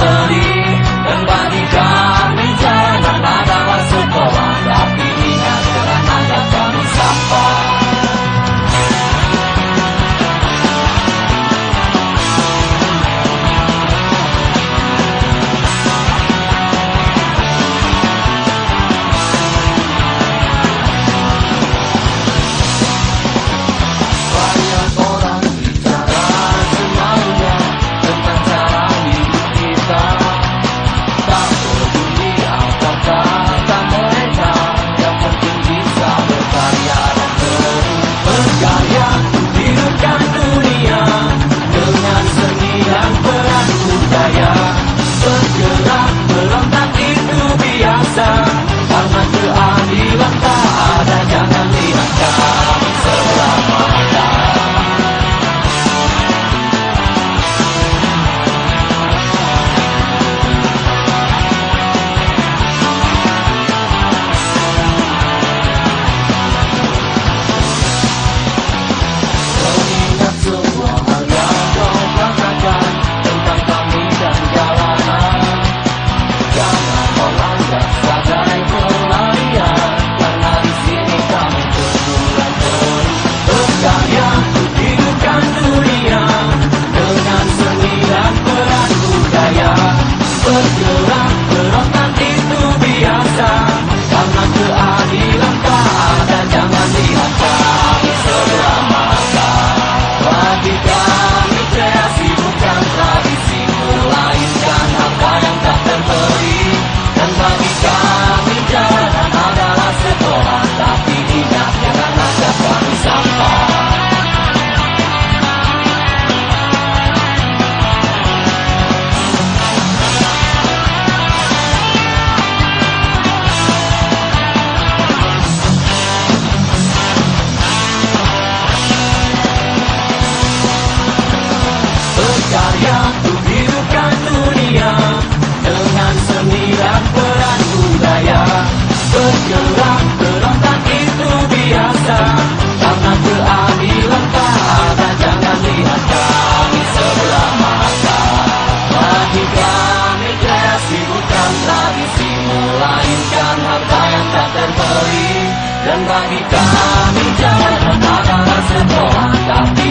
terbeli. Dan bagi kami jalan adalah sekolah, tapi ingat dengan anda kami sampah. Karena keadilan tak ada, jangan lihat kami sebelah mata. Mengingat semua hal yang kau katakan tentang kami dan jalanan, jangan kau langgak sebagai pelarian, karena di sini kami berbulan terus berkarya untuk hidupkan dunia dengan seni dan peran budaya. Bergerak berontak itu biasa, karena keadilan tak ada, jangan lihat kami sebelah mata. Bagi kami kreasi bukan tradisi, melainkan harta yang tak terbeli. Dan bagi kami jalan adalah sekolah, tapi ingat jangan anggap kami sampah. Berkarya untuk hidupkan dunia dengan seni dan peran budaya. Bergerak berontak itu biasa, karena keadilan tak ada, jangan lihat kami sebelah mata. Bagi kami kreasi bukan tradisi, melainkan harta yang tak terbeli. Dan bagi kami jalan adalah sekolah, tapi